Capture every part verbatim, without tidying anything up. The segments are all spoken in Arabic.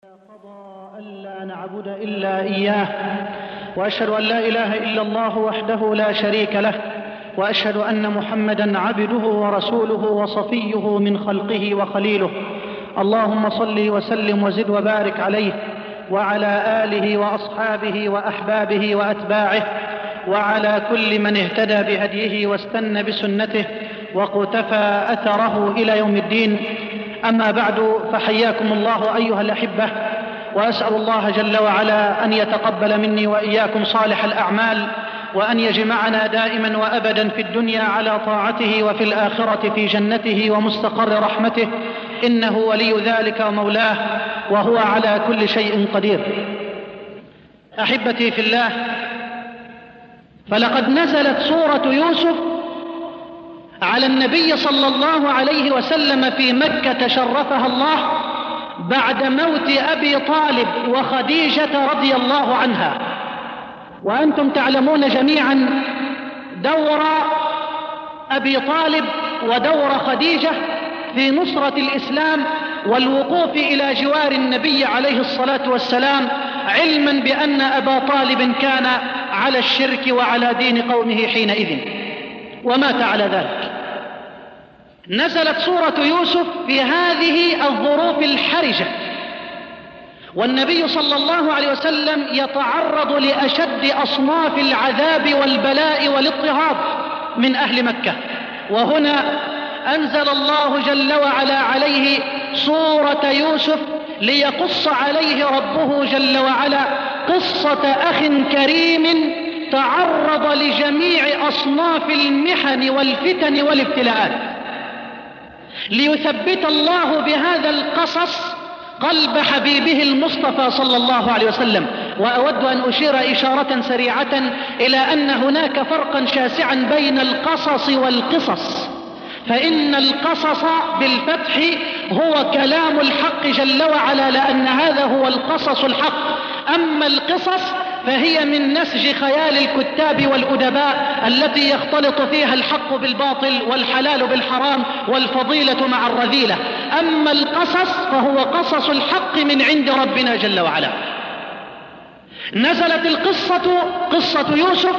قضى ألا نعبد إلا إياه، وأشهد أن لا إله إلا الله وحده لا شريك له، وأشهد أن محمدًا عبده ورسوله وصفيه من خلقه وخليله. اللهم صل وسلم وزد وبارك عليه وعلى آله وأصحابه وأحبابه وأتباعه وعلى كل من اهتدى بهديه واستنى بسنته وقتفى أثره إلى يوم الدين. أما بعد، فحياكم الله أيها الأحبة، وأسأل الله جل وعلا أن يتقبل مني وإياكم صالح الأعمال، وأن يجمعنا دائما وأبدا في الدنيا على طاعته وفي الآخرة في جنته ومستقر رحمته، إنه ولي ذلك ومولاه، وهو على كل شيء قدير. أحبتي في الله، فلقد نزلت سورة يوسف على النبي صلى الله عليه وسلم في مكة شرفها الله بعد موت أبي طالب وخديجة رضي الله عنها. وأنتم تعلمون جميعا دور أبي طالب ودور خديجة في نصرة الإسلام والوقوف إلى جوار النبي عليه الصلاة والسلام، علما بأن أبا طالب كان على الشرك وعلى دين قومه حينئذ ومات على ذلك. نزلت سورة يوسف في هذه الظروف الحرجة، والنبي صلى الله عليه وسلم يتعرض لأشد أصناف العذاب والبلاء والاضطهاد من أهل مكة. وهنا أنزل الله جل وعلا عليه سورة يوسف ليقص عليه ربه جل وعلا قصة أخ كريم تعرض لجميع أصناف المحن والفتن والابتلاءات، ليثبت الله بهذا القصص قلب حبيبه المصطفى صلى الله عليه وسلم. وأود أن أشير إشارة سريعة إلى أن هناك فرقا شاسعا بين القصص والقصص، فإن القصص بالفتح هو كلام الحق جل وعلا، لأن هذا هو القصص الحق. أما القصص فهي من نسج خيال الكتاب والأدباء التي يختلط فيها الحق بالباطل والحلال بالحرام والفضيلة مع الرذيلة. أما القصص فهو قصص الحق من عند ربنا جل وعلا. نزلت القصة قصة يوسف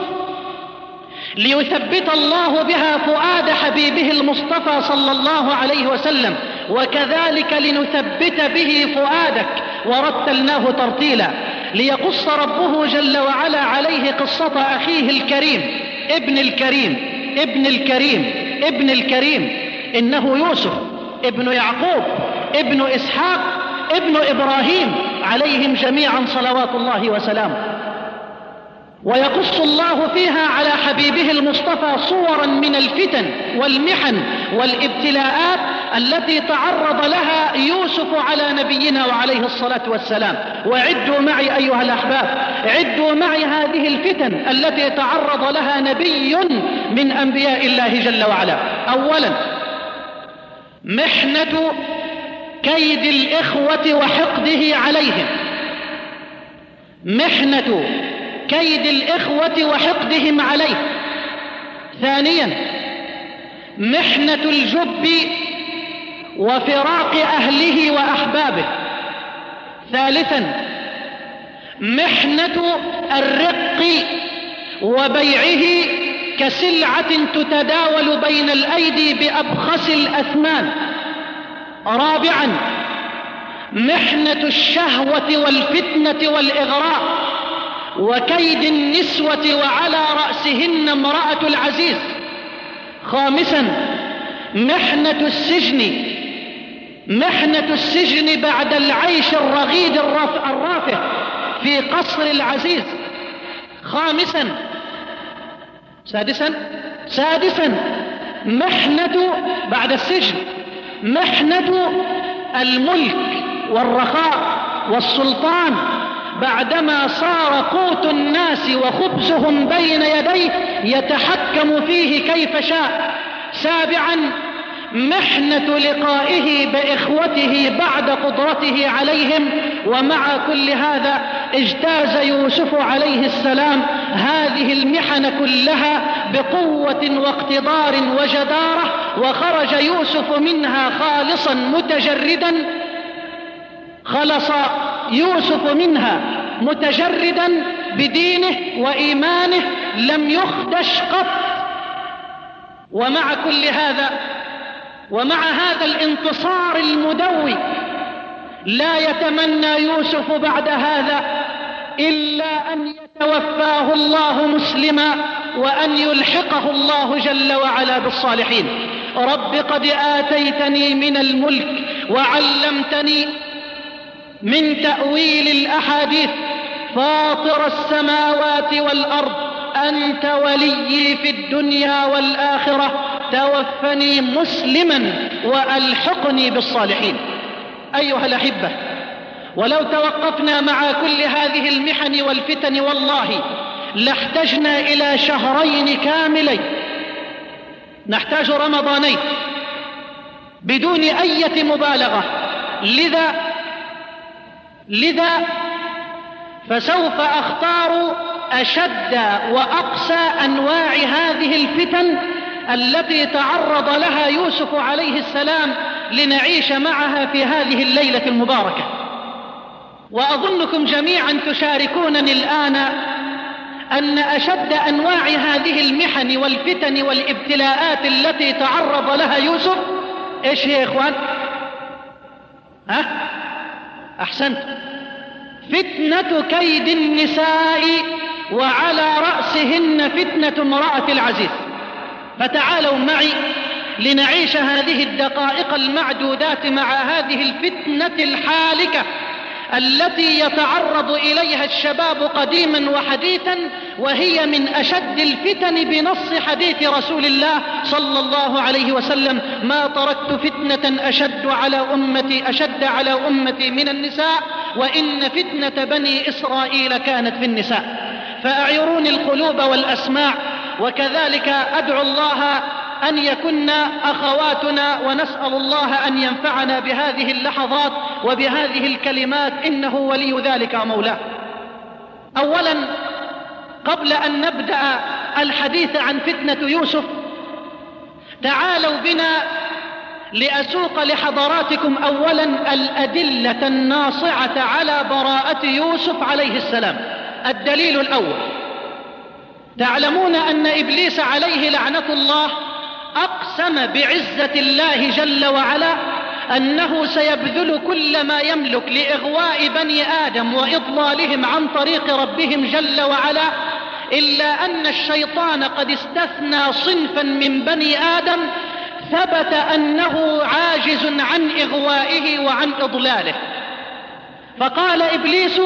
ليثبت الله بها فؤاد حبيبه المصطفى صلى الله عليه وسلم، وكذلك لنثبت به فؤادك ورتلناه ترتيلا. ليقص ربه جل وعلا عليه قصة أخيه الكريم ابن الكريم ابن الكريم ابن الكريم إنه يوسف ابن يعقوب ابن إسحاق ابن إبراهيم عليهم جميعا صلوات الله وسلامه. ويقص الله فيها على حبيبه المصطفى صورا من الفتن والمحن والابتلاءات التي تعرض لها يوسف على نبينا وعليه الصلاة والسلام. وعدوا معي أيها الأحباب، عدوا معي هذه الفتن التي تعرض لها نبي من أنبياء الله جل وعلا. أولا، محنة كيد الإخوة وحقده عليهم، محنة كيد الإخوة وحقدهم عليه. ثانيا، محنة الجب وفراق أهله وأحبابه. ثالثا، محنة الرق وبيعه كسلعة تتداول بين الأيدي بأبخس الأثمان. رابعا، محنة الشهوة والفتنة والإغراء وكيد النسوة وعلى رأسهن امرأة العزيز. خامسا، محنة السجن محنة السجن بعد العيش الرغيد الرافع في قصر العزيز. خامسا سادسا سادسا محنة بعد السجن محنة الملك والرخاء والسلطان بعدما صار قوت الناس وخبزهم بين يديه يتحكم فيه كيف شاء. سابعا، محنة لقائه بإخوته بعد قدرته عليهم. ومع كل هذا اجتاز يوسف عليه السلام هذه المحن كلها بقوة واقتدار وجدارة، وخرج يوسف منها خالصا متجردا. خلص يوسف منها متجردا بدينه وإيمانه لم يخدش قط. ومع كل هذا ومع هذا الانتصار المدوي لا يتمنى يوسف بعد هذا إلا أن يتوفاه الله مسلما وأن يلحقه الله جل وعلا بالصالحين. رب قد آتيتني من الملك وعلمتني من تأويل الأحاديث فاطر السماوات والأرض أنت وليي في الدنيا والآخرة توفني مسلما وألحقني بالصالحين. أيها الأحبة، ولو توقفنا مع كل هذه المحن والفتن والله لاحتجنا إلى شهرين كاملين، نحتاج رمضانين بدون أي مبالغة. لذا لذا فسوف أختار أشد وأقسى أنواع هذه الفتن التي تعرض لها يوسف عليه السلام لنعيش معها في هذه الليلة المباركة. وأظنكم جميعا تشاركونني الآن أن أشد أنواع هذه المحن والفتن والابتلاءات التي تعرض لها يوسف إيش هي يا إخوان؟ ها؟ أحسنت، فتنة كيد النساء وعلى رأسهن فتنة امرأة العزيز. فتعالوا معي لنعيش هذه الدقائق المعدودات مع هذه الفتنة الحالكة التي يتعرض إليها الشباب قديما وحديثا، وهي من أشد الفتن بنص حديث رسول الله صلى الله عليه وسلم: ما تركت فتنة أشد على أمتي أشد على أمتي من النساء، وإن فتنة بني إسرائيل كانت في النساء. فأعيروني القلوب والأسماع، وكذلك أدعو الله أن يكن أخواتنا، ونسأل الله أن ينفعنا بهذه اللحظات وبهذه الكلمات، إنه ولي ذلك مولاه. أولا، قبل أن نبدأ الحديث عن فتنة يوسف، تعالوا بنا لأسوق لحضراتكم أولا الأدلة الناصعة على براءة يوسف عليه السلام. الدليل الأول: تعلمون أن إبليس عليه لعنة الله أقسم بعزة الله جل وعلا أنه سيبذل كل ما يملك لإغواء بني آدم وإضلالهم عن طريق ربهم جل وعلا، إلا أن الشيطان قد استثنى صنفا من بني آدم ثبت أنه عاجز عن إغوائه وعن إضلاله. فقال إبليس: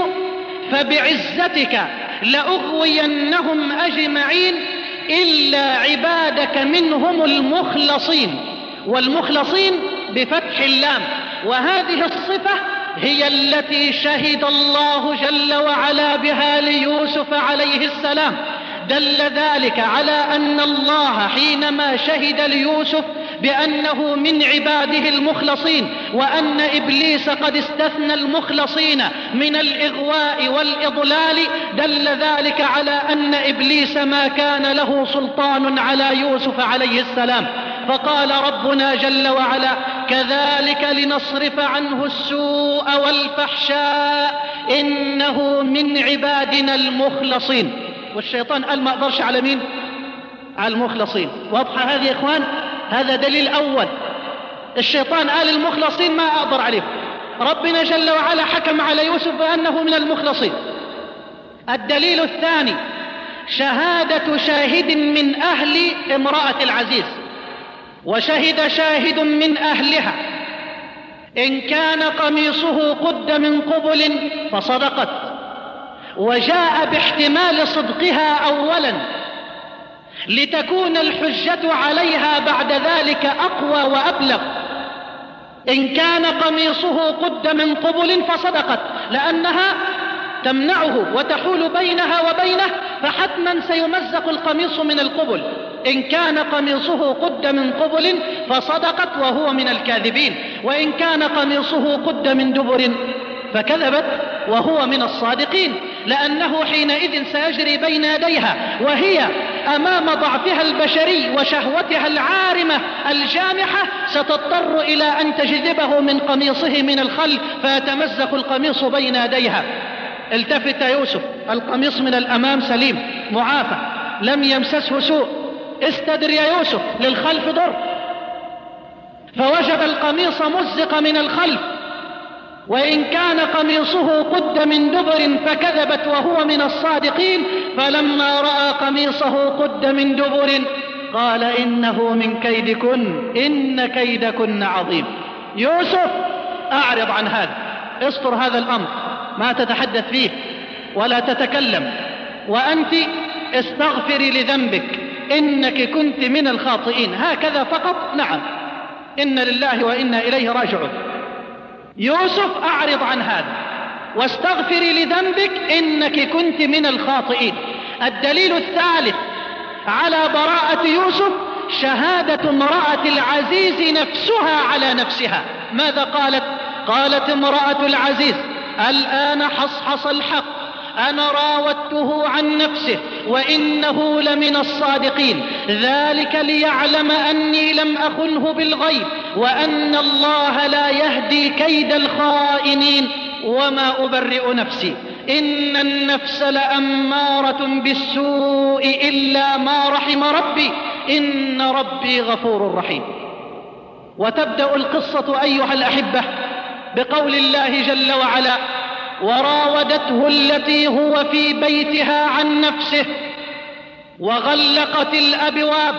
فبعزتك لأغوينهم أجمعين إلا عبادك منهم المخلصين. والمخلصين بفتح اللام، وهذه الصفة هي التي شهد الله جل وعلا بها ليوسف عليه السلام. دل ذلك على أن الله حينما شهد ليوسف بأنه من عباده المخلصين، وأن إبليس قد استثنى المخلصين من الإغواء والإضلال، دل ذلك على أن إبليس ما كان له سلطان على يوسف عليه السلام. فقال ربنا جل وعلا: كذلك لنصرف عنه السوء والفحشاء إنه من عبادنا المخلصين. والشيطان قال ما أقدرش على مين؟ على المخلصين. واضحة هذه يا إخوان؟ هذا دليل أول. الشيطان قال المخلصين ما أقدر عليهم، ربنا جل وعلا حكم على يوسف بأنه من المخلصين. الدليل الثاني: شهادة شاهد من أهل امرأة العزيز، وشهد شاهد من أهلها: إن كان قميصه قد من قبل فصدقت، وجاء باحتمال صدقها أولا لتكون الحجة عليها بعد ذلك أقوى وأبلغ. إن كان قميصه قد من قبل فصدقت، لأنها تمنعه وتحول بينها وبينه، فحتما سيمزق القميص من القبل. إن كان قميصه قد من قبل فصدقت وهو من الكاذبين، وإن كان قميصه قد من دبر فكذبت وهو من الصادقين، لأنه حينئذ سيجري بين يديها وهي أمام ضعفها البشري وشهوتها العارمة الجامحة ستضطر إلى أن تجذبه من قميصه من الخلف فيتمزق القميص بين يديها. التفت يوسف، القميص من الأمام سليم معافى لم يمسسه سوء. استدر يا يوسف، للخلف ضر. فوجد القميص مزق من الخلف، وإن كان قميصه قد من دبر فكذبت وهو من الصادقين. فلما رأى قميصه قد من دبر قال إنه من كيدكن إن كيدكن عظيم. يوسف أعرض عن هذا، استر هذا الأمر، ما تتحدث فيه ولا تتكلم، وأنت استغفري لذنبك إنك كنت من الخاطئين. هكذا فقط. نعم، إن لله وإنا إليه راجعون. يوسف أعرض عن هذا واستغفري لذنبك إنك كنت من الخاطئين. الدليل الثالث على براءة يوسف شهادة امرأة العزيز نفسها على نفسها. ماذا قالت؟ قالت امرأة العزيز: الآن حصحص الحق، أنا راودته عن نفسه وإنه لمن الصادقين، ذلك ليعلم أني لم أخنه بالغيب وأن الله لا يهدي كيد الخائنين وما أبرئ نفسي إن النفس لأمارة بالسوء إلا ما رحم ربي إن ربي غفور رحيم. وتبدأ القصة أيها الأحبة بقول الله جل وعلا: وراودته التي هو في بيتها عن نفسه وغلقت الأبواب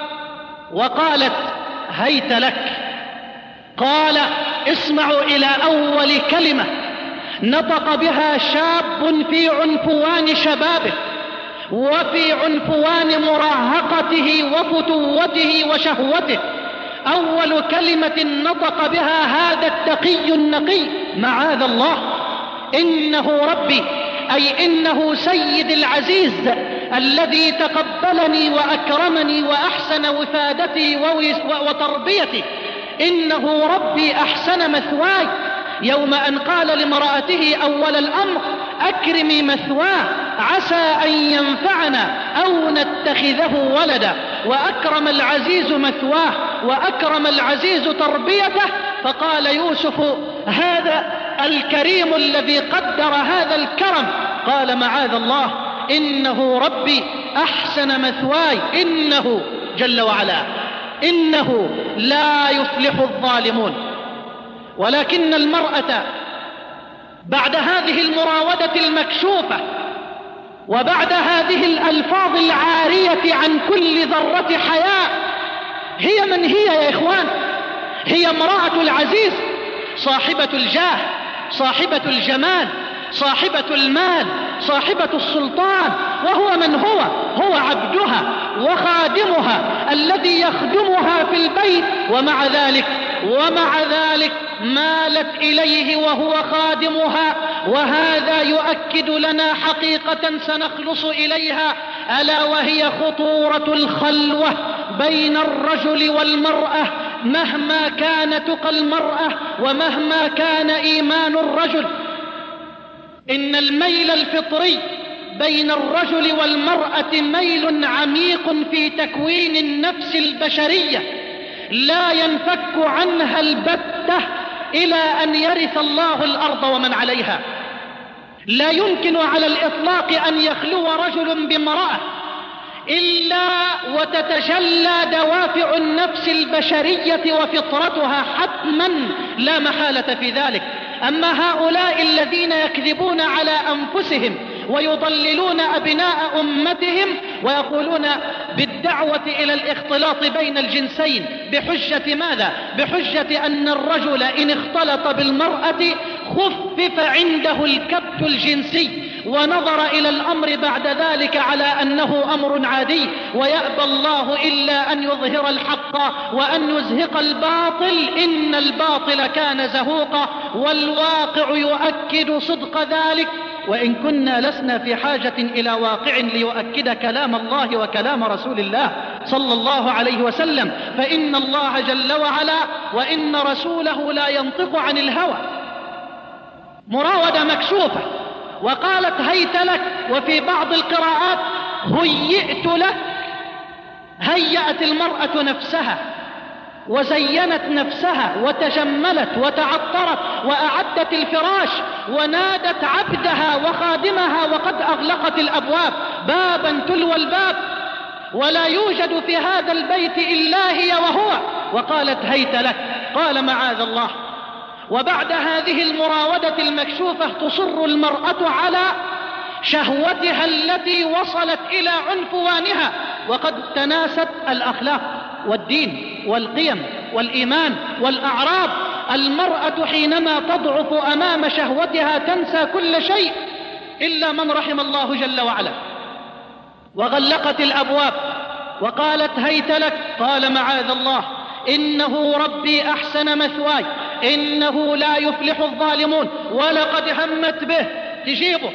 وقالت هيت لك. قال: اسمعوا إلى أول كلمة نطق بها شاب في عنفوان شبابه وفي عنفوان مراهقته وفتوته وشهوته. أول كلمة نطق بها هذا التقي النقي: معاذ الله، إنه ربي، أي إنه سيد العزيز الذي تقبلني وأكرمني وأحسن وفادتي وتربيتي. إنه ربي أحسن مثواي. يوم أن قال لامرأته أول الأمر: أكرمي مثواه عسى أن ينفعنا أو نتخذه ولدا، وأكرم العزيز مثواه وأكرم العزيز تربيته. فقال يوسف: هذا الكريم الذي قدر هذا الكرم. قال: معاذ الله، إنه ربي أحسن مثواي، إنه جل وعلا إنه لا يفلح الظالمون. ولكن المرأة بعد هذه المراودة المكشوفة وبعد هذه الألفاظ العارية عن كل ذرة حياء، هي من هي يا إخوان؟ هي امرأة العزيز، صاحبة الجاه، صاحبة الجمال، صاحبة المال، صاحبة السلطان. وهو من هو؟ هو عبدها وخادمها الذي يخدمها في البيت. ومع ذلك ومع ذلك مالت إليه وهو خادمها. وهذا يؤكد لنا حقيقة سنخلص إليها، ألا وهي خطورة الخلوة بين الرجل والمرأة. مهما كان تقى المرأة ومهما كان إيمان الرجل، إن الميل الفطري بين الرجل والمرأة ميل عميق في تكوين النفس البشرية لا ينفك عنها البتة إلى أن يرث الله الأرض ومن عليها. لا يمكن على الإطلاق أن يخلو رجل بامرأة إلا وتتجلى دوافع النفس البشرية وفطرتها حتما لا محالة في ذلك. أما هؤلاء الذين يكذبون على أنفسهم ويضللون أبناء أمتهم ويقولون بالدعوة إلى الاختلاط بين الجنسين بحجة ماذا؟ بحجة أن الرجل إن اختلط بالمرأة خفف عنده الكبت الجنسي ونظر إلى الأمر بعد ذلك على أنه أمر عادي. ويأبى الله إلا أن يظهر الحق وأن يزهق الباطل، إن الباطل كان زهوقا، والواقع يؤكد صدق ذلك. وإن كنا لسنا في حاجة إلى واقع ليؤكد كلام الله وكلام رسول الله صلى الله عليه وسلم، فإن الله جل وعلا وإن رسوله لا ينطق عن الهوى. مراودة مكشوفة، وقالت هيت لك، وفي بعض القراءات هيئت لك هيأت المرأة نفسها وزينت نفسها وتجملت وتعطرت وأعدت الفراش ونادت عبدها وخادمها وقد أغلقت الأبواب بابا تلو الباب ولا يوجد في هذا البيت إلا هي وهو، وقالت هيت لك، قال معاذ الله. وبعد هذه المراودة المكشوفة تصر المرأة على شهوتها التي وصلت إلى عنفوانها وقد تناست الأخلاق والدين والقيم والإيمان والأعراض. المرأة حينما تضعف أمام شهوتها تنسى كل شيء إلا من رحم الله جل وعلا، وغلقت الأبواب وقالت هيت لك، قال معاذ الله إنه ربي أحسن مثواي إنه لا يفلح الظالمون ولقد همت به، تجيبه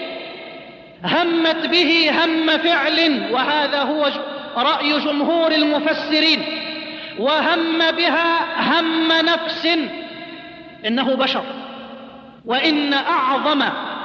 همت به هم فعل، وهذا هو رأي جمهور المفسرين، وهم بها هم نفس، إنه بشر. وإن أعظم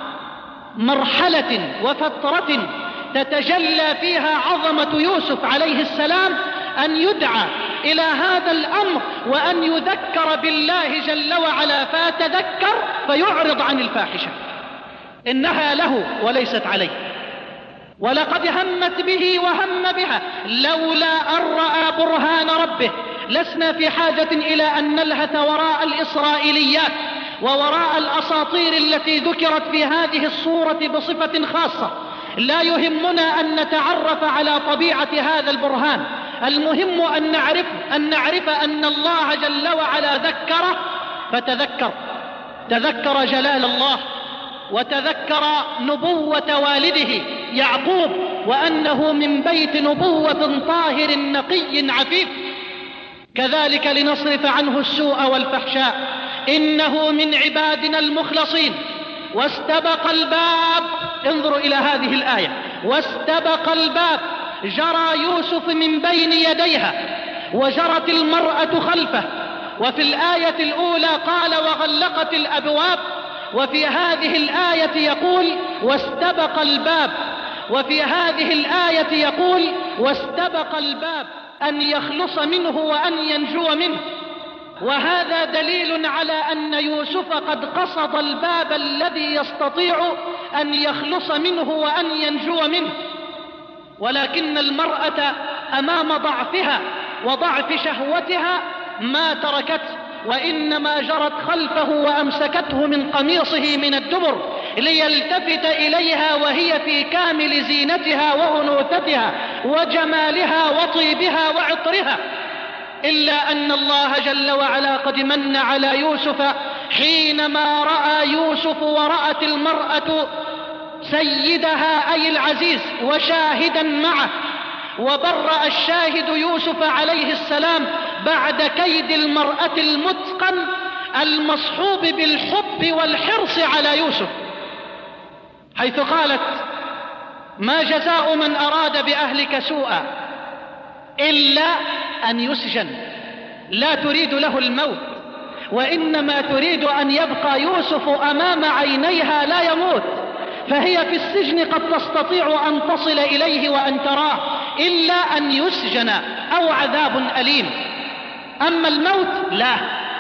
مرحلة وفترة تتجلى فيها عظمة يوسف عليه السلام أن يدعى إلى هذا الأمر وأن يذكر بالله جل وعلا فيتذكر فيعرض عن الفاحشة، إنها له وليست عليه. ولقد همت به وهم بها لولا أن رأى برهان ربه. لسنا في حاجة إلى أن نلهث وراء الإسرائيليات ووراء الأساطير التي ذكرت في هذه الصورة بصفة خاصة، لا يهمنا أن نتعرف على طبيعة هذا البرهان. المهم أن نعرف أن نعرف أن الله جل وعلا ذكره فتذكر، تذكر جلال الله وتذكر نبوة والده يعقوب وأنه من بيت نبوة طاهر نقي عفيف. كذلك لنصرف عنه السوء والفحشاء إنه من عبادنا المخلصين. واستبق الباب، انظروا إلى هذه الآية، واستبق الباب، جرى يوسف من بين يديها وجرت المرأة خلفه. وفي الآية الأولى قال وغلقت الأبواب، وفي هذه الآية يقول واستبق الباب، وفي هذه الآية يقول واستبق الباب، أن يخلص منه وأن ينجو منه. وهذا دليل على أن يوسف قد قصد الباب الذي يستطيع أن يخلص منه وأن ينجو منه. ولكن المرأة أمام ضعفها وضعف شهوتها ما تركته، وإنما جرت خلفه وأمسكته من قميصه من الدبر ليلتفت إليها وهي في كامل زينتها وأنوثتها وجمالها وطيبها وعطرها. إلا أن الله جل وعلا قد من على يوسف حينما رأى يوسف ورأت المرأة سيدها أي العزيز وشاهدا معه، وبرأ الشاهد يوسف عليه السلام بعد كيد المرأة المتقن المصحوب بالحب والحرص على يوسف، حيث قالت ما جزاء من أراد بأهلك سوءا إلا أن يسجن. لا تريد له الموت، وإنما تريد أن يبقى يوسف أمام عينيها لا يموت، فهي في السجن قد تستطيع أن تصل إليه وأن تراه، إلا أن يسجن أو عذاب أليم. أما الموت لا.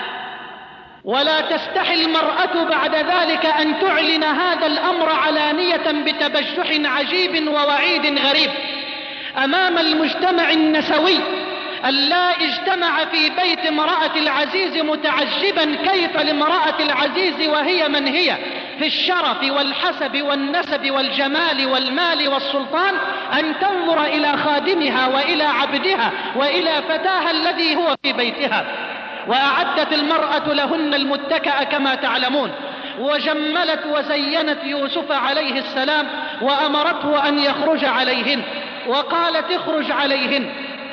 ولا تستحي المرأة بعد ذلك أن تعلن هذا الأمر علانية بتبجح عجيب ووعيد غريب أمام المجتمع النسوي اللا اجتمع في بيت امرأة العزيز متعجبا كيف لامرأة العزيز وهي من هي في الشرف والحسب والنسب والجمال والمال والسلطان أن تنظر إلى خادمها وإلى عبدها وإلى فتاها الذي هو في بيتها. وأعدت المرأة لهن المتكأ كما تعلمون، وجملت وزينت يوسف عليه السلام وأمرته أن يخرج عليهن، وقالت اخرج عليهن.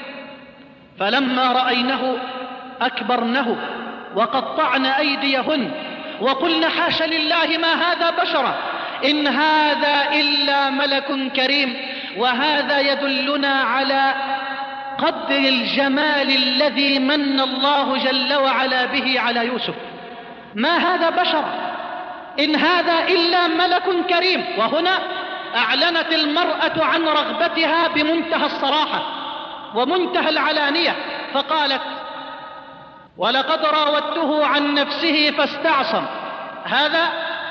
فلما رأينه أكبرنه وقطعن أيديهن وقلن حاش لله ما هذا بشرا إن هذا إلا ملك كريم. وهذا يدلنا على قدر الجمال الذي من الله جل وعلا به على يوسف. ما هذا بشر إن هذا إلا ملك كريم. وهنا أعلنت المرأة عن رغبتها بمنتهى الصراحة، ومنتهى العلانية، فقالت: ولقد راودته عن نفسه فاستعصم. هذا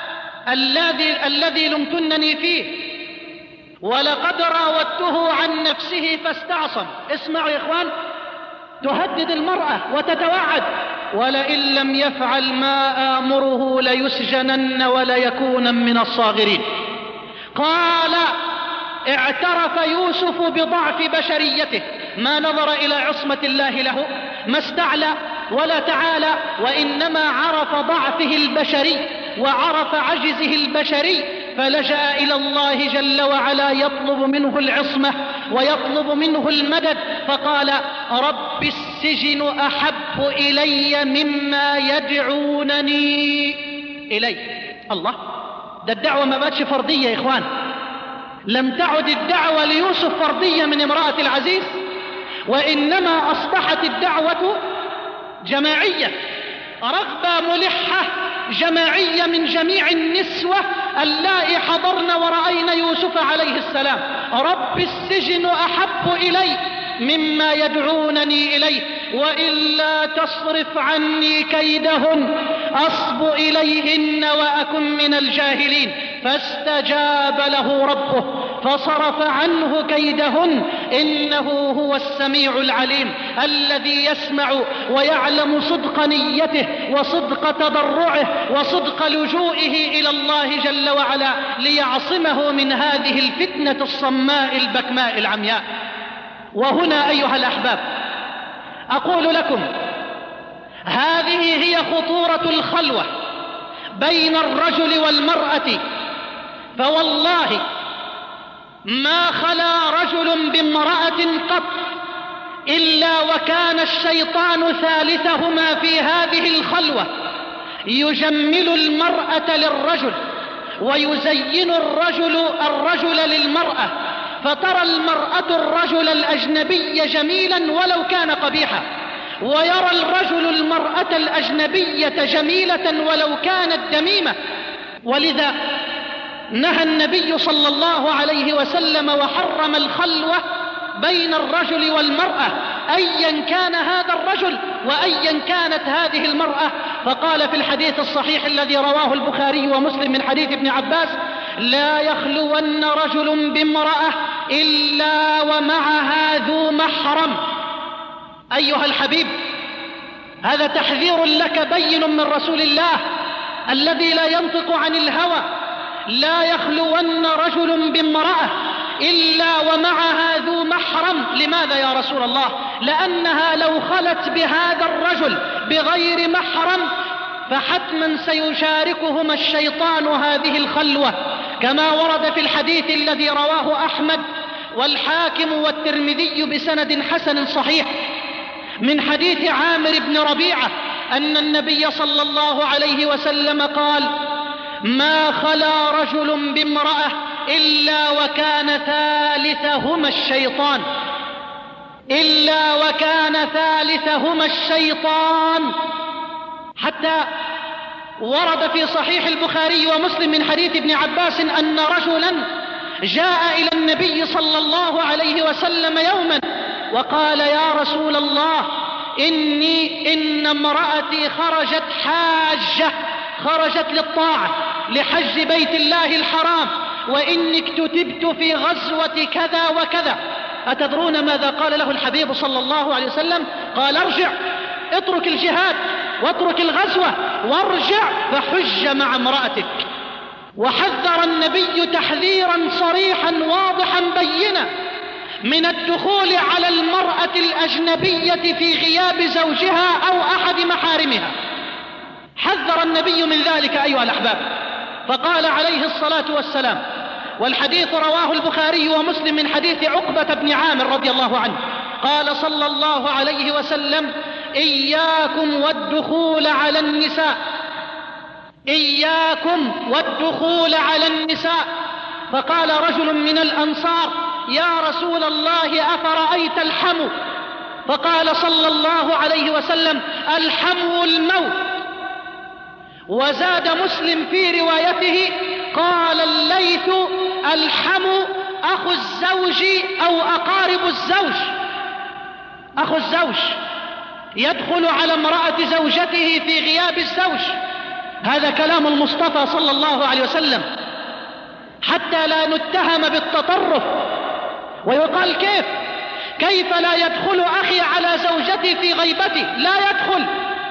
الذي الذي لمتنني فيه، ولقد راودته عن نفسه فاستعصم. اسمعوا يا إخوان، تهدد المرأة وتتوعد: ولئن لم يفعل ما آمره ليسجنن وليكون من الصاغرين. قال: اعترف يوسف بضعف بشريته، ما نظر إلى عصمة الله له، ما استعلى ولا تعالى، وإنما عرف ضعفه البشري وعرف عجزه البشري، فلجأ إلى الله جل وعلا يطلب منه العصمة ويطلب منه المدد، فقال: رب السجن أحب إلي مما يدعونني إليه. الله، ده الدعوة ما بقتش فردية يا إخوان، لم تعد الدعوة ليوسف فردية من امرأة العزيز، وإنما أصبحت الدعوة جماعية، رغبة ملحة جماعية من جميع النسوة اللائي حضرن ورأين يوسف عليه السلام. رب السجن أحب إلي مما يدعونني إليه، وإلا تصرف عني كيدهن أصب إليهن وأكن من الجاهلين. فاستجاب له ربه فصرف عنه كيدهن، إنه هو السميع العليم الذي يسمع ويعلم صدق نيته وصدق تضرعه وصدق لجوئه إلى الله جل وعلا ليعصمه من هذه الفتنة الصماء البكماء العمياء. وهنا أيها الأحباب أقول لكم: هذه هي خطورة الخلوة بين الرجل والمرأة، فوالله ما خلا رجل بامرأة قط إلا وكان الشيطان ثالثهما في هذه الخلوة، يجمل المرأة للرجل ويزين الرجل الرجل للمرأة، فترى المرأة الرجل الأجنبي جميلا ولو كان قبيحا، ويرى الرجل المرأة الأجنبية جميلة ولو كانت دميمة. ولذا نهى النبي صلى الله عليه وسلم وحرم الخلوة بين الرجل والمرأة أيا كان هذا الرجل وأيا كانت هذه المرأة، فقال في الحديث الصحيح الذي رواه البخاري ومسلم من حديث ابن عباس: لا يخلون رجل بامرأة إلا ومعها ذو محرم. أيها الحبيب، هذا تحذير لك بين من رسول الله الذي لا ينطق عن الهوى. لا يخلون رجل بامرأة إلا ومعها ذو محرم. لماذا يا رسول الله؟ لأنها لو خلت بهذا الرجل بغير محرم فحتما سيشاركهما الشيطان هذه الخلوة، كما ورد في الحديث الذي رواه أحمد والحاكم والترمذي بسند حسن صحيح من حديث عامر بن ربيعة أن النبي صلى الله عليه وسلم قال: ما خلا رجل بامرأة إلا وكان ثالثهما الشيطان، إلا وكان ثالثهما الشيطان. حتى ورد في صحيح البخاري ومسلم من حديث ابن عباس أن رجلا جاء إلى النبي صلى الله عليه وسلم يوما وقال: يا رسول الله، إني إن امرأتي خرجت حاجة، خرجت للطاعة لحج بيت الله الحرام، وإني اكتتبت في غزوة كذا وكذا. أتدرون ماذا قال له الحبيب صلى الله عليه وسلم؟ قال: ارجع، اترك الجهاد واترك الغزوة وارجع فحج مع امرأتك. وحذر النبي تحذيرا صريحا واضحا بينا من الدخول على المرأة الأجنبية في غياب زوجها أو أحد محارمها. حذر النبي من ذلك أيها الأحباب، فقال عليه الصلاة والسلام، والحديث رواه البخاري ومسلم من حديث عقبة بن عامر رضي الله عنه، قال صلى الله عليه وسلم: إياكم والدخول على النساء، إياكم والدخول على النساء. فقال رجل من الأنصار: يا رسول الله، أفرأيت الحمو؟ فقال صلى الله عليه وسلم: الحمو الموت. وزاد مسلم في روايته قال الليث: الحمو أخو الزوج أو أقارب الزوج. أخو الزوج يدخل على امرأة زوجته في غياب الزوج، هذا كلام المصطفى صلى الله عليه وسلم، حتى لا نتهم بالتطرف ويقال كيف كيف لا يدخل أخي على زوجتي في غيبتي؟ لا يدخل.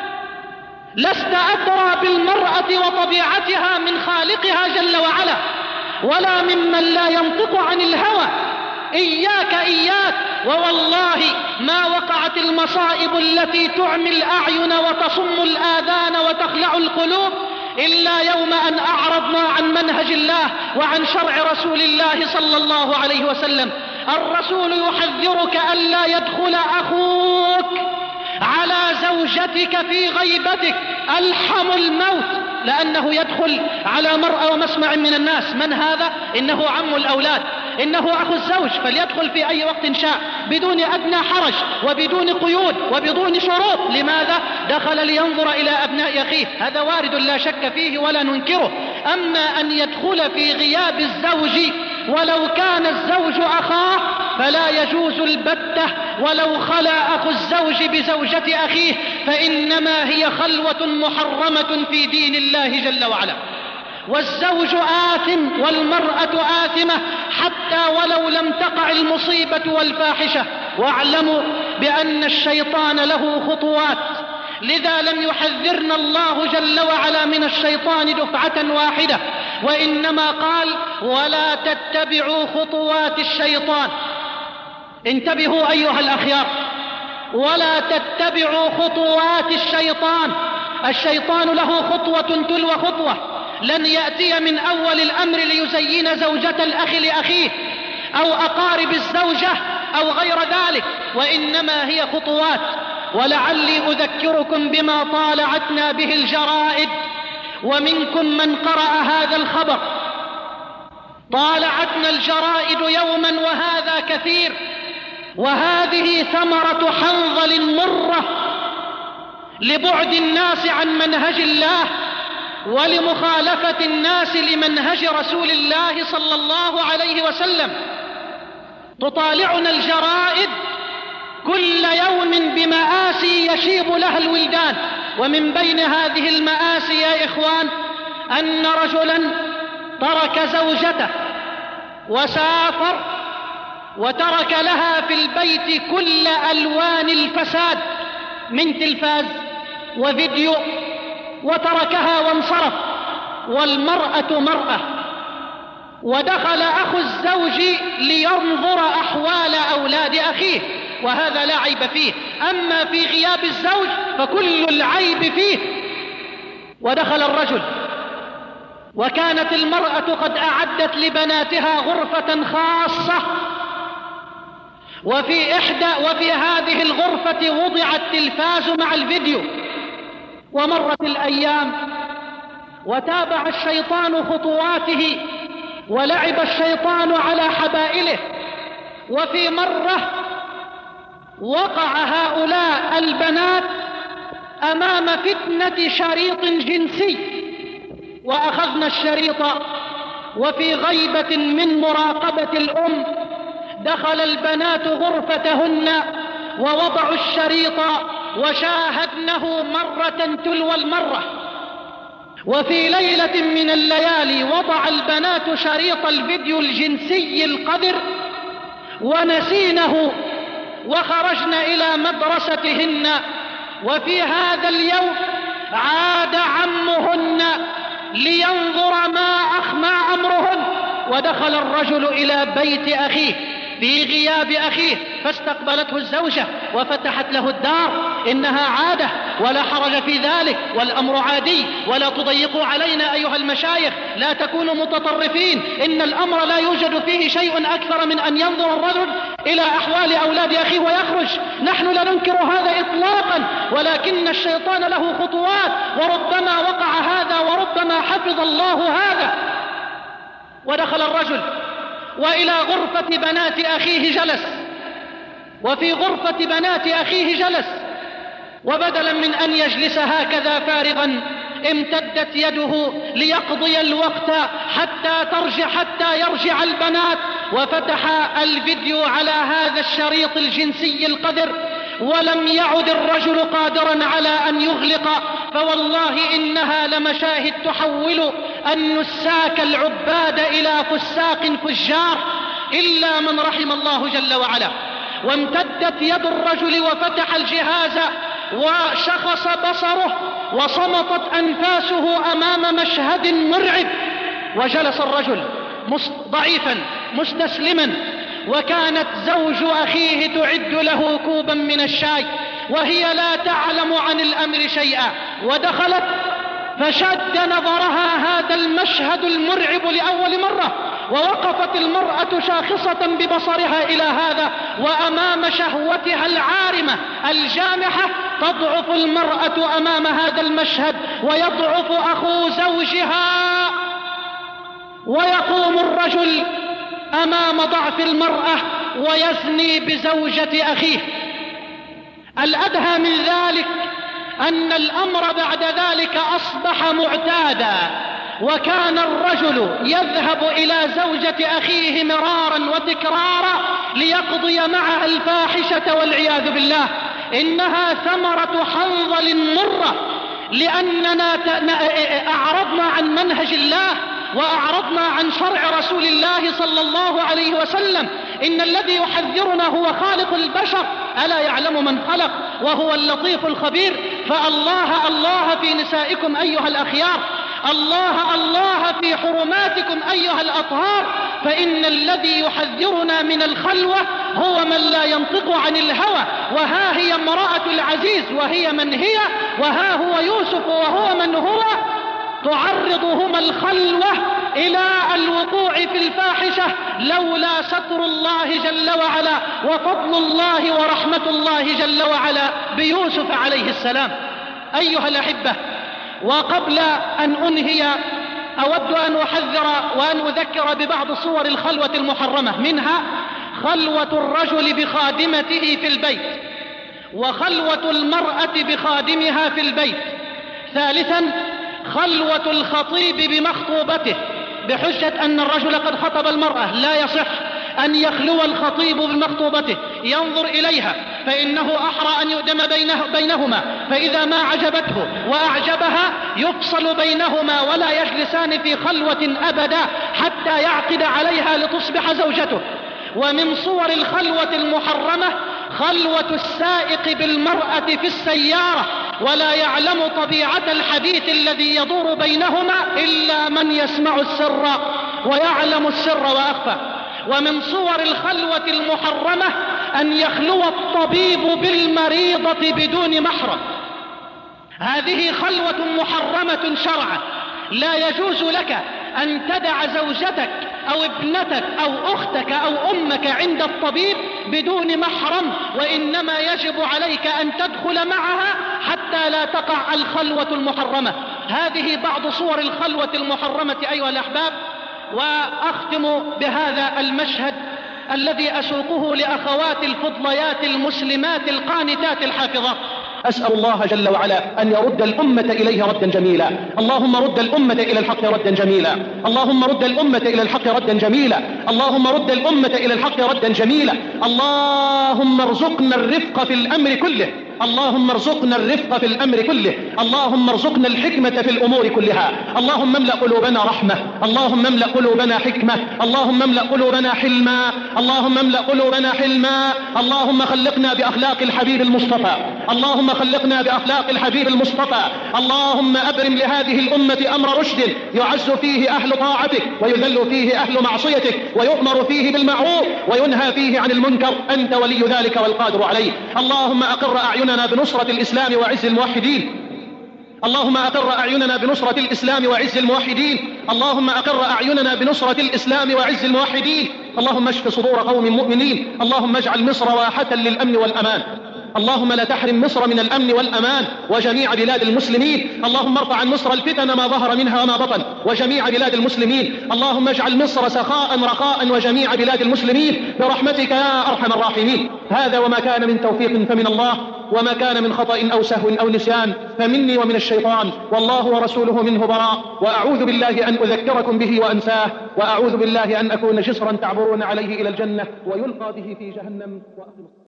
لست أدرى بالمرأة وطبيعتها من خالقها جل وعلا، ولا ممن لا ينطق عن الهوى. إياك إياك، ووالله ما وقعت المصائب التي تعمي الأعين وتصم الآذان وتخلع القلوب إلا يوم أن أعرضنا عن منهج الله وعن شرع رسول الله صلى الله عليه وسلم. الرسول يحذرك ألا يدخل أخوك على زوجتك في غيبتك، ألحم الموت، لأنه يدخل على مرأى ومسمع من الناس. من هذا؟ إنه عم الأولاد، إنه أخو الزوج، فليدخل في أي وقت شاء بدون أدنى حرج وبدون قيود وبدون شروط. لماذا؟ دخل لينظر إلى أبناء أخيه، هذا وارد لا شك فيه ولا ننكره. أما أن يدخل في غياب الزوج ولو كان الزوج أخاه فلا يجوز البتة، ولو خلا أخو الزوج بزوجة أخيه فإنما هي خلوة محرمة في دين الله جل وعلا. والزوج آثم والمرأة آثمة حتى ولو لم تقع المصيبة والفاحشة. واعلموا بأن الشيطان له خطوات، لذا لم يحذرنا الله جل وعلا من الشيطان دفعة واحدة، وإنما قال ولا تتبعوا خطوات الشيطان. انتبهوا أيها الأخيار، ولا تتبعوا خطوات الشيطان. الشيطان له خطوة تلو خطوة، لن يأتي من أول الأمر ليزين زوجة الأخ لأخيه أو أقارب الزوجة أو غير ذلك، وإنما هي خطوات. ولعلي أذكركم بما طالعتنا به الجرائد، ومنكم من قرأ هذا الخبر. طالعتنا الجرائد يوما وهذا كثير، وهذه ثمرة حنظل مرة لبعد الناس عن منهج الله ولمخالفة الناس لمنهج رسول الله صلى الله عليه وسلم. تطالعنا الجرائد كل يوم بمآسي يشيب لها الولدان، ومن بين هذه المآسي يا إخوان أن رجلا ترك زوجته وسافر وترك لها في البيت كل ألوان الفساد من تلفاز وفيديو، وتركها وانصرف، والمرأة مرأة. ودخل أخو الزوج لينظر أحوال أولاد أخيه، وهذا لا عيب فيه. أما في غياب الزوج فكل العيب فيه. ودخل الرجل، وكانت المرأة قد أعدت لبناتها غرفة خاصة، وفي إحدى وفي هذه الغرفة وضع التلفاز مع الفيديو. ومرت الأيام وتابع الشيطان خطواته ولعب الشيطان على حبائله. وفي مرة وقع هؤلاء البنات أمام فتنة شريط جنسي، وأخذنا الشريط، وفي غيبة من مراقبة الأم دخل البنات غرفتهن ووضعوا الشريط وشاهدنه مرة تلو المرة. وفي ليلة من الليالي وضع البنات شريط الفيديو الجنسي القذر ونسينه وخرجن إلى مدرستهن. وفي هذا اليوم عاد عمهن لينظر ما أخمى أمرهن، ودخل الرجل إلى بيت أخيه في غياب أخيه، فاستقبلته الزوجة وفتحت له الدار. إنها عادة ولا حرج في ذلك، والأمر عادي، ولا تضيقوا علينا أيها المشايخ، لا تكونوا متطرفين. إن الأمر لا يوجد فيه شيء أكثر من أن ينظر الرجل إلى أحوال أولاد أخيه ويخرج. نحن لا ننكر هذا إطلاقا، ولكن الشيطان له خطوات، وربما وقع هذا وربما حفظ الله هذا. ودخل الرجل وإلى غرفة بنات أخيه جلس، وفي غرفة بنات أخيه جلس، وبدلا من أن يجلس هكذا فارغا امتدت يده ليقضي الوقت حتى ترجع حتى يرجع البنات، وفتح الفيديو على هذا الشريط الجنسي القذر ولم يعد الرجل قادرا على أن يغلق، فوالله إنها لمشاهد تحول النساك العباد إلى فساق فجار إلا من رحم الله جل وعلا. وامتدت يد الرجل وفتح الجهاز وشخص بصره وصمتت أنفاسه أمام مشهد مرعب، وجلس الرجل ضعيفا مستسلما، وكانت زوج أخيه تعد له كوبا من الشاي وهي لا تعلم عن الأمر شيئا، ودخلت فشد نظرها هذا المشهد المرعب لأول مرة، ووقفت المرأة شاخصة ببصرها إلى هذا، وأمام شهوتها العارمة الجامحة تضعف المرأة أمام هذا المشهد، ويضعف أخو زوجها، ويقوم الرجل أمام ضعف المرأة ويزني بزوجة أخيه. الأدهى من ذلك أن الأمر بعد ذلك أصبح معتادا، وكان الرجل يذهب إلى زوجة أخيه مرارا وتكرارا ليقضي معها الفاحشة والعياذ بالله. إنها ثمرة حنظل مرة، لأننا أعرضنا عن منهج الله وأعرضنا عن شرع رسول الله صلى الله عليه وسلم. إن الذي يحذرنا هو خالق البشر، ألا يعلم من خلق وهو اللطيف الخبير. فالله الله في نسائكم أيها الأخيار، الله الله في حرماتكم أيها الأطهار، فإن الذي يحذرنا من الخلوة هو من لا ينطق عن الهوى. وها هي امرأة العزيز وهي من هي، وها هو يوسف وهو من هو، تعرضهما الخلوة إلى الوقوع في الفاحشة لولا ستر الله جل وعلا وفضل الله ورحمة الله جل وعلا بيوسف عليه السلام. أيها الأحبة، وقبل أن أنهي أود أن أحذر وأن أذكر ببعض صور الخلوة المحرمة، منها خلوة الرجل بخادمته في البيت، وخلوة المرأة بخادمها في البيت. ثالثا خلوة الخطيب بمخطوبته بحجة أن الرجل قد خطب المرأة، لا يصح أن يخلو الخطيب بمخطوبته ينظر إليها، فإنه أحرى أن يؤدم بينه بينهما، فإذا ما عجبته وأعجبها يفصل بينهما ولا يجلسان في خلوة أبدا حتى يعقد عليها لتصبح زوجته. ومن صور الخلوة المحرمة خلوة السائق بالمرأة في السيارة، ولا يعلم طبيعة الحديث الذي يدور بينهما إلا من يسمع السر ويعلم السر وأخفى. ومن صور الخلوة المحرمة أن يخلو الطبيب بالمريضة بدون محرم، هذه خلوة محرمة شرعا. لا يجوز لك أن تدع زوجتك أو ابنتك أو أختك أو أمك عند الطبيب بدون محرم، وإنما يجب عليك أن تدخل معها حتى لا تقع الخلوة المحرمة. هذه بعض صور الخلوة المحرمة أيها الأحباب. وأختم بهذا المشهد الذي أسوقه لأخوات الفضليات المسلمات القانتات الحافظات. أسأل الله جل وعلا أن يرد الأمة إليه ردا جميلا. اللهم رد الأمة إلى الحق ردا جميلا. اللهم رد الأمة إلى الحق ردا جميلا. اللهم رد الأمة إلى الحق ردا جميلا. اللهم ارزقنا الرفق في الأمر كله. اللهم ارزقنا الرفق في الأمر كله. اللهم ارزقنا الحكمة في الأمور كلها. اللهم املأ قلوبنا رحمة. اللهم املأ قلوبنا حكمة. اللهم املأ قلوبنا حلما. اللهم املأ قلوبنا حلما. اللهم خلقنا بأخلاق الحبيب المصطفى. اللهم خلقنا بأخلاق الحبيب المصطفى. اللهم أبرم لهذه الأمة أمر رشد يعز فيه أهل طاعتك ويذل فيه أهل معصيتك، ويؤمر فيه بالمعروف وينهى فيه عن المنكر. أنت ولي ذلك والقادر عليه. اللهم أقر أعيننا بنصرة الإسلام وعز الموحدين. اللهم أقر أعيننا بنصرة الإسلام وعز الموحدين. اللهم أقر أعيننا بنصرة الإسلام وعز الموحدين. اللهم اشف صدور قوم مؤمنين. اللهم اجعل مصر واحة للأمن والأمان. اللهم لا تحرم مصر من الأمن والأمان وجميع بلاد المسلمين. اللهم ارفع عن مصر الفتن ما ظهر منها وما بطن وجميع بلاد المسلمين. اللهم اجعل مصر سخاء رخاء وجميع بلاد المسلمين برحمتك يا أرحم الراحمين. هذا وما كان من توفيق فمن الله، وما كان من خطأ أو سهو أو نسيان فمني ومن الشيطان، والله ورسوله منه براء. وأعوذ بالله أن أذكركم به وأنساه، وأعوذ بالله أن أكون جسرا تعبرون عليه إلى الجنة ويلقى به في جهنم.